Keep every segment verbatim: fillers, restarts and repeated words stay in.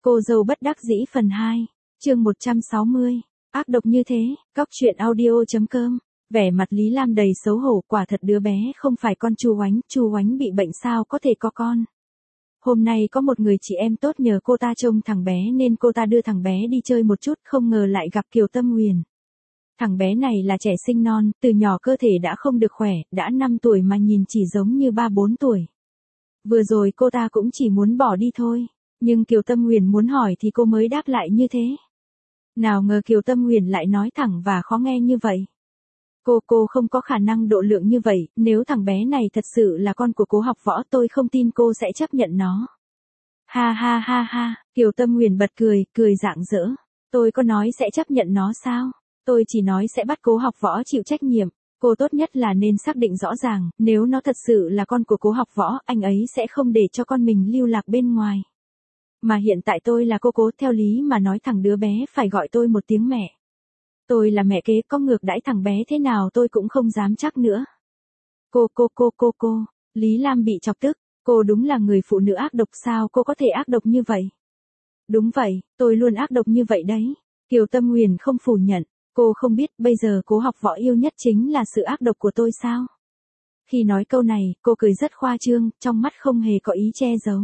Cô dâu bất đắc dĩ phần hai, chương một trăm sáu mươi, ác độc như thế, cóc truyện audio.com, vẻ mặt Lý Lam đầy xấu hổ, quả thật đứa bé không phải con Chu Oánh, Chu Oánh bị bệnh sao có thể có con. Hôm nay có một người chị em tốt nhờ cô ta trông thằng bé nên cô ta đưa thằng bé đi chơi một chút, không ngờ lại gặp Kiều Tâm Huyền. Thằng bé này là trẻ sinh non, từ nhỏ cơ thể đã không được khỏe, đã năm tuổi mà nhìn chỉ giống như ba bốn tuổi. Vừa rồi cô ta cũng chỉ muốn bỏ đi thôi, nhưng Kiều Tâm Huyền muốn hỏi thì cô mới đáp lại như thế. Nào ngờ Kiều Tâm Huyền lại nói thẳng và khó nghe như vậy. Cô cô không có khả năng độ lượng như vậy, nếu thằng bé này thật sự là con của Cố Học Võ tôi không tin cô sẽ chấp nhận nó. Ha ha ha ha, Kiều Tâm Huyền bật cười, cười rạng rỡ. Tôi có nói sẽ chấp nhận nó sao? Tôi chỉ nói sẽ bắt Cố Học Võ chịu trách nhiệm. Cô tốt nhất là nên xác định rõ ràng, nếu nó thật sự là con của Cố Học Võ, anh ấy sẽ không để cho con mình lưu lạc bên ngoài. Mà hiện tại tôi là cô Cố, theo lý mà nói thằng đứa bé phải gọi tôi một tiếng mẹ. Tôi là mẹ kế, có ngược đãi thằng bé thế nào tôi cũng không dám chắc nữa. Cô cô cô cô cô, Lý Lam bị chọc tức, cô đúng là người phụ nữ ác độc sao cô có thể ác độc như vậy? Đúng vậy, tôi luôn ác độc như vậy đấy. Kiều Tâm Huyền không phủ nhận, cô không biết bây giờ Cố Học Võ yêu nhất chính là sự ác độc của tôi sao? Khi nói câu này, cô cười rất khoa trương, trong mắt không hề có ý che giấu.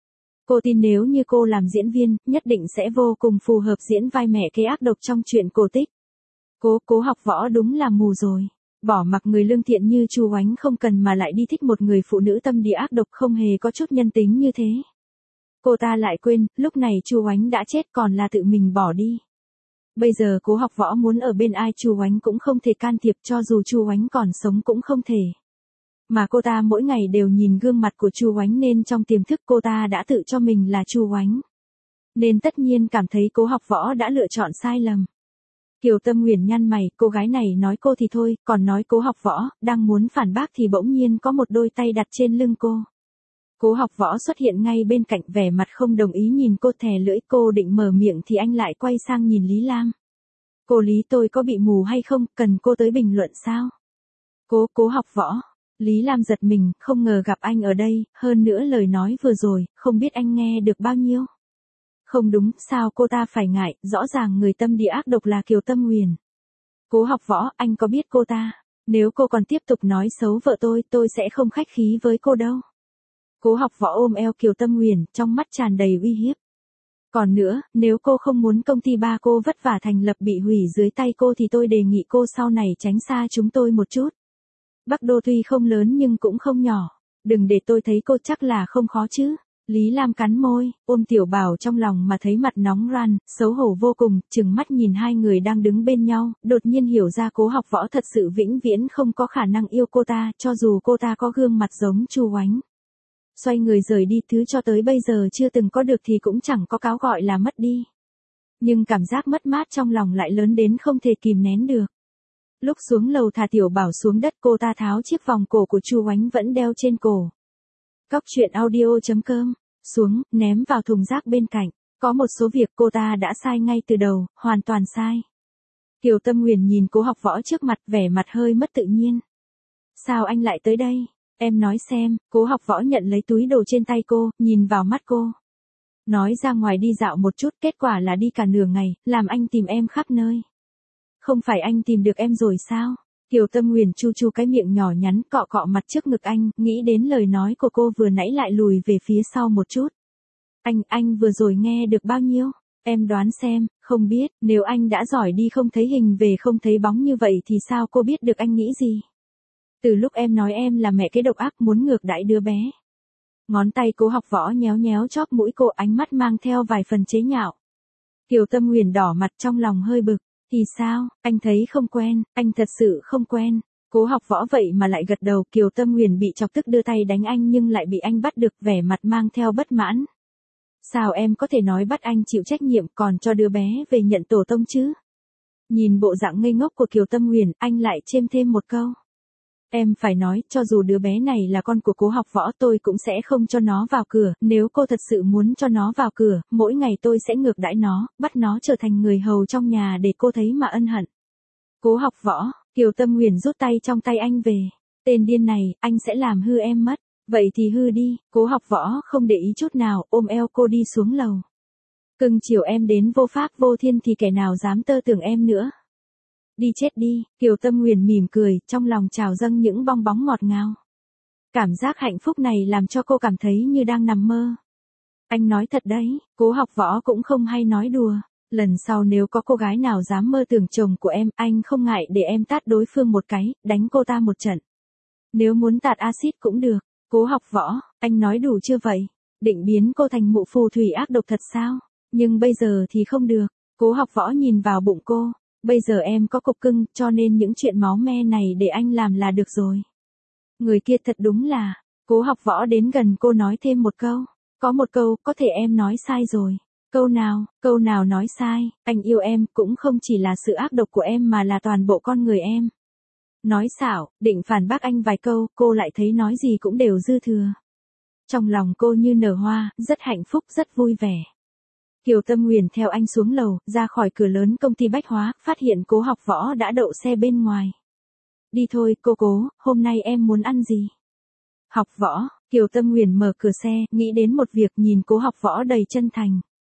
Cô tin nếu như cô làm diễn viên, nhất định sẽ vô cùng phù hợp diễn vai mẹ kế ác độc trong truyện cổ tích. Cố, Cố Học Võ đúng là mù rồi. Bỏ mặc người lương thiện như Chu Oánh không cần mà lại đi thích một người phụ nữ tâm địa ác độc không hề có chút nhân tính như thế. Cô ta lại quên, lúc này Chu Oánh đã chết còn là tự mình bỏ đi. Bây giờ Cố Học Võ muốn ở bên ai Chu Oánh cũng không thể can thiệp, cho dù Chu Oánh còn sống cũng không thể. Mà cô ta mỗi ngày đều nhìn gương mặt của Chu Oánh nên trong tiềm thức cô ta đã tự cho mình là Chu Oánh. Nên tất nhiên cảm thấy Cố Học Võ đã lựa chọn sai lầm. Kiều Tâm Huyền nhăn mày, cô gái này nói cô thì thôi, còn nói Cố Học Võ, đang muốn phản bác thì bỗng nhiên có một đôi tay đặt trên lưng cô. Cố Học Võ xuất hiện ngay bên cạnh, vẻ mặt không đồng ý nhìn cô, thè lưỡi, cô định mở miệng thì anh lại quay sang nhìn Lý Lam. Cô Lý, tôi có bị mù hay không, cần cô tới bình luận sao? Cố, Cố Học Võ. Lý Lam giật mình, không ngờ gặp anh ở đây, hơn nữa lời nói vừa rồi, không biết anh nghe được bao nhiêu. Không đúng, sao cô ta phải ngại, rõ ràng người tâm địa ác độc là Kiều Tâm Huyền. Cố Học Võ, anh có biết cô ta? Nếu cô còn tiếp tục nói xấu vợ tôi, tôi sẽ không khách khí với cô đâu. Cố Học Võ ôm eo Kiều Tâm Huyền, trong mắt tràn đầy uy hiếp. Còn nữa, nếu cô không muốn công ty ba cô vất vả thành lập bị hủy dưới tay cô thì tôi đề nghị cô sau này tránh xa chúng tôi một chút. Bắc Đô tuy không lớn nhưng cũng không nhỏ. Đừng để tôi thấy cô, chắc là không khó chứ. Lý Lam cắn môi, ôm Tiểu Bảo trong lòng mà thấy mặt nóng ran, xấu hổ vô cùng, chừng mắt nhìn hai người đang đứng bên nhau, đột nhiên hiểu ra Cố Học Võ thật sự vĩnh viễn không có khả năng yêu cô ta, cho dù cô ta có gương mặt giống Chu Oánh. Xoay người rời đi, thứ cho tới bây giờ chưa từng có được thì cũng chẳng có cáo gọi là mất đi. Nhưng cảm giác mất mát trong lòng lại lớn đến không thể kìm nén được. Lúc xuống lầu thả Tiểu Bảo xuống đất, cô ta tháo chiếc vòng cổ của Chu Oánh vẫn đeo trên cổ. Cóc truyện audio.com, xuống, ném vào thùng rác bên cạnh. Có một số việc cô ta đã sai ngay từ đầu, hoàn toàn sai. Kiều Tâm Huyền nhìn Cố Học Võ trước mặt, vẻ mặt hơi mất tự nhiên. Sao anh lại tới đây? Em nói xem. Cố Học Võ nhận lấy túi đồ trên tay cô, nhìn vào mắt cô. Nói ra ngoài đi dạo một chút, kết quả là đi cả nửa ngày, làm anh tìm em khắp nơi. Không phải anh tìm được em rồi sao? Kiều Tâm Huyền chu chu cái miệng nhỏ nhắn, cọ cọ mặt trước ngực anh, nghĩ đến lời nói của cô vừa nãy lại lùi về phía sau một chút. Anh, anh vừa rồi nghe được bao nhiêu? Em đoán xem, không biết, nếu anh đã giỏi đi không thấy hình về không thấy bóng như vậy thì sao cô biết được anh nghĩ gì? Từ lúc em nói em là mẹ kế độc ác muốn ngược đãi đứa bé. Ngón tay Cố Học Võ nhéo nhéo chóp mũi cô, ánh mắt mang theo vài phần chế nhạo. Kiều Tâm Huyền đỏ mặt trong lòng hơi bực. Thì sao, anh thấy không quen, anh thật sự không quen. Cố Học Võ vậy mà lại gật đầu. Kiều Tâm Huyền bị chọc tức đưa tay đánh anh nhưng lại bị anh bắt được, vẻ mặt mang theo bất mãn. Sao em có thể nói bắt anh chịu trách nhiệm còn cho đứa bé về nhận tổ tông chứ? Nhìn bộ dạng ngây ngốc của Kiều Tâm Huyền, anh lại chêm thêm một câu. Em phải nói, cho dù đứa bé này là con của Cố Học Võ tôi cũng sẽ không cho nó vào cửa, nếu cô thật sự muốn cho nó vào cửa, mỗi ngày tôi sẽ ngược đãi nó, bắt nó trở thành người hầu trong nhà để cô thấy mà ân hận. Cố Học Võ, Kiều Tâm Huyền rút tay trong tay anh về. Tên điên này, anh sẽ làm hư em mất. Vậy thì hư đi. Cố Học Võ không để ý chút nào, ôm eo cô đi xuống lầu. Cưng chiều em đến vô pháp vô thiên thì kẻ nào dám tơ tưởng em nữa. Đi chết đi, Kiều Tâm Nguyền mỉm cười, trong lòng trào dâng những bong bóng ngọt ngào. Cảm giác hạnh phúc này làm cho cô cảm thấy như đang nằm mơ. Anh nói thật đấy, Cố Học Võ cũng không hay nói đùa. Lần sau nếu có cô gái nào dám mơ tưởng chồng của em, anh không ngại để em tát đối phương một cái, đánh cô ta một trận. Nếu muốn tạt axit cũng được. Cố Học Võ, anh nói đủ chưa vậy? Định biến cô thành mụ phù thủy ác độc thật sao? Nhưng bây giờ thì không được. Cố Học Võ nhìn vào bụng cô. Bây giờ em có cục cưng, cho nên những chuyện máu me này để anh làm là được rồi. Người kia thật đúng là. Cố Học Võ đến gần cô nói thêm một câu. Có một câu, có thể em nói sai rồi. Câu nào, câu nào nói sai, anh yêu em cũng không chỉ là sự ác độc của em mà là toàn bộ con người em. Nói xảo, định phản bác anh vài câu, cô lại thấy nói gì cũng đều dư thừa. Trong lòng cô như nở hoa, rất hạnh phúc, rất vui vẻ. Kiều Tâm Nguyền theo anh xuống lầu, ra khỏi cửa lớn công ty bách hóa, phát hiện Cố Học Võ đã đậu xe bên ngoài. Đi thôi, cô Cố, hôm nay em muốn ăn gì? Học Võ, Kiều Tâm Nguyền mở cửa xe, nghĩ đến một việc, nhìn Cố Học Võ đầy chân thành.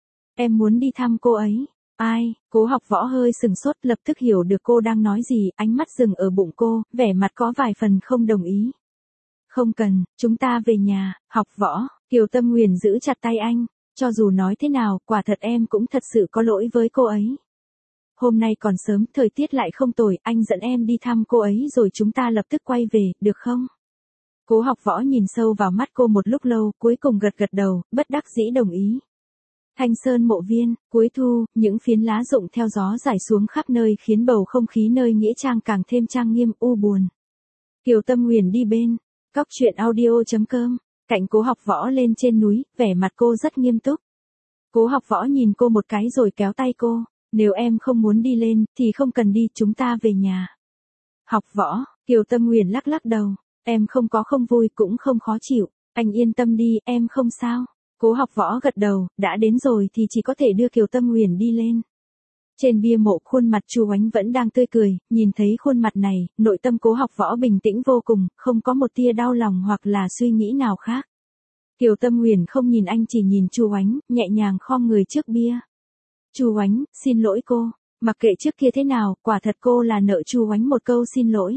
Em muốn đi thăm cô ấy. Ai? Cố Học Võ hơi sừng sốt, lập tức hiểu được cô đang nói gì, ánh mắt dừng ở bụng cô, vẻ mặt có vài phần không đồng ý. Không cần, chúng ta về nhà. Học Võ, Kiều Tâm Nguyền giữ chặt tay anh. Cho dù nói thế nào, quả thật em cũng thật sự có lỗi với cô ấy. Hôm nay còn sớm, thời tiết lại không tồi, anh dẫn em đi thăm cô ấy rồi chúng ta lập tức quay về, được không? Cố Học Võ nhìn sâu vào mắt cô một lúc lâu, cuối cùng gật gật đầu, bất đắc dĩ đồng ý. Thanh Sơn Mộ Viên, cuối thu, những phiến lá rụng theo gió rải xuống khắp nơi khiến bầu không khí nơi nghĩa trang càng thêm trang nghiêm u buồn. Kiều Tâm Nguyền đi bên, cóc truyện audio chấm com, cạnh Cố Học Võ lên trên núi, vẻ mặt cô rất nghiêm túc. Cố Học Võ nhìn cô một cái rồi kéo tay cô, nếu em không muốn đi lên, thì không cần đi, chúng ta về nhà. Học Võ, Kiều Tâm Nguyền lắc lắc đầu, em không có không vui cũng không khó chịu, anh yên tâm đi, em không sao. Cố Học Võ gật đầu, đã đến rồi thì chỉ có thể đưa Kiều Tâm Nguyền đi lên. Trên bia mộ khuôn mặt Chu Oánh vẫn đang tươi cười, nhìn thấy khuôn mặt này, nội tâm Cố Học Võ bình tĩnh vô cùng, không có một tia đau lòng hoặc là suy nghĩ nào khác. Kiều Tâm Nguyền không nhìn anh chỉ nhìn Chu Oánh, nhẹ nhàng khom người trước bia. Chu Oánh, xin lỗi cô, mặc kệ trước kia thế nào, quả thật cô là nợ Chu Oánh một câu xin lỗi.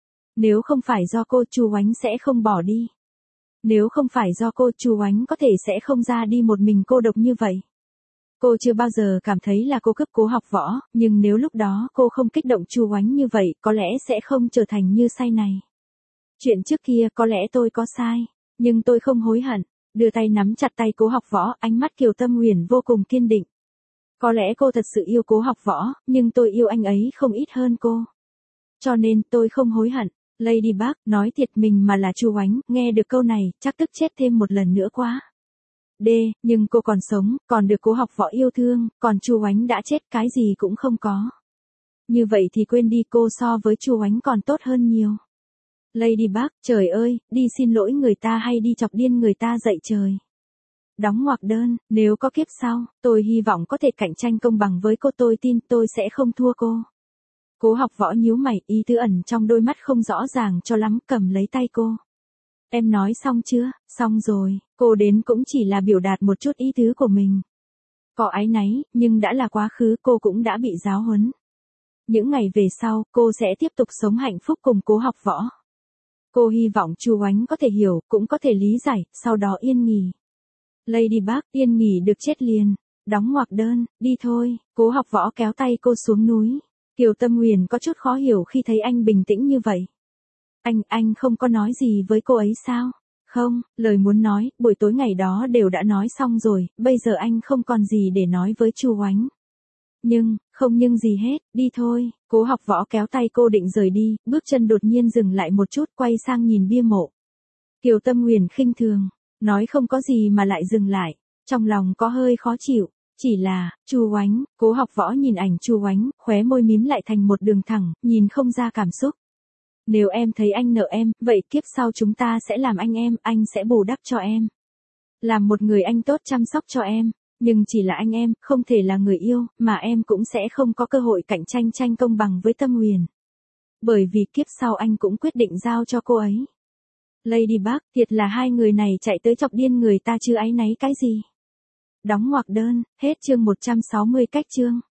Nếu không phải do cô, Chu Oánh sẽ không bỏ đi. Nếu không phải do cô, Chu Oánh có thể sẽ không ra đi một mình cô độc như vậy. Cô chưa bao giờ cảm thấy là cô cướp Cố Học Võ, nhưng nếu lúc đó cô không kích động Chu Oánh như vậy, có lẽ sẽ không trở thành như say này. Chuyện trước kia có lẽ tôi có sai, nhưng tôi không hối hận. Đưa tay nắm chặt tay Cố Học Võ, ánh mắt Kiều Tâm Nguyền vô cùng kiên định. Có lẽ cô thật sự yêu Cố Học Võ, nhưng tôi yêu anh ấy không ít hơn cô. Cho nên tôi không hối hận. Lady Bug, nói thiệt mình mà là Chu Oánh, nghe được câu này, chắc tức chết thêm một lần nữa quá. D, nhưng cô còn sống, còn được Cố Học Võ yêu thương, còn Chu Oánh đã chết, cái gì cũng không có. Như vậy thì quên đi, cô so với Chu Oánh còn tốt hơn nhiều. Lady Bug, trời ơi, đi xin lỗi người ta hay đi chọc điên người ta dậy trời. Đóng ngoặc đơn, nếu có kiếp sau, tôi hy vọng có thể cạnh tranh công bằng với cô, tôi tin tôi sẽ không thua cô. Cố Học Võ nhíu mày, ý tứ ẩn trong đôi mắt không rõ ràng cho lắm, cầm lấy tay cô. Em nói xong chưa? Xong rồi, cô đến cũng chỉ là biểu đạt một chút ý tứ của mình. Có áy náy, nhưng đã là quá khứ, cô cũng đã bị giáo huấn. Những ngày về sau, cô sẽ tiếp tục sống hạnh phúc cùng Cố Học Võ. Cô hy vọng Chu Oánh có thể hiểu, cũng có thể lý giải, sau đó yên nghỉ. Lady Bug, yên nghỉ được chết liền. Đóng ngoặc đơn, đi thôi. Cố Học Võ kéo tay cô xuống núi. Kiều Tâm Nguyền có chút khó hiểu khi thấy anh bình tĩnh như vậy. Anh, anh không có nói gì với cô ấy sao? Không, lời muốn nói, buổi tối ngày đó đều đã nói xong rồi, bây giờ anh không còn gì để nói với Chu Oánh. Nhưng, không nhưng gì hết, đi thôi. Cố Học Võ kéo tay cô định rời đi, bước chân đột nhiên dừng lại một chút, quay sang nhìn bia mộ. Kiều Tâm Nguyền khinh thường, nói không có gì mà lại dừng lại, trong lòng có hơi khó chịu. Chỉ là, Chu Oánh, Cố Học Võ nhìn ảnh Chu Oánh, khóe môi mím lại thành một đường thẳng, nhìn không ra cảm xúc. Nếu em thấy anh nợ em, vậy kiếp sau chúng ta sẽ làm anh em, anh sẽ bù đắp cho em. Làm một người anh tốt chăm sóc cho em, nhưng chỉ là anh em, không thể là người yêu, mà em cũng sẽ không có cơ hội cạnh tranh tranh công bằng với Tâm Nguyền. Bởi vì kiếp sau anh cũng quyết định giao cho cô ấy. Lady Bug, thiệt là hai người này chạy tới chọc điên người ta chứ áy náy cái gì. Đóng ngoặc đơn, hết chương một trăm sáu mươi cách chương.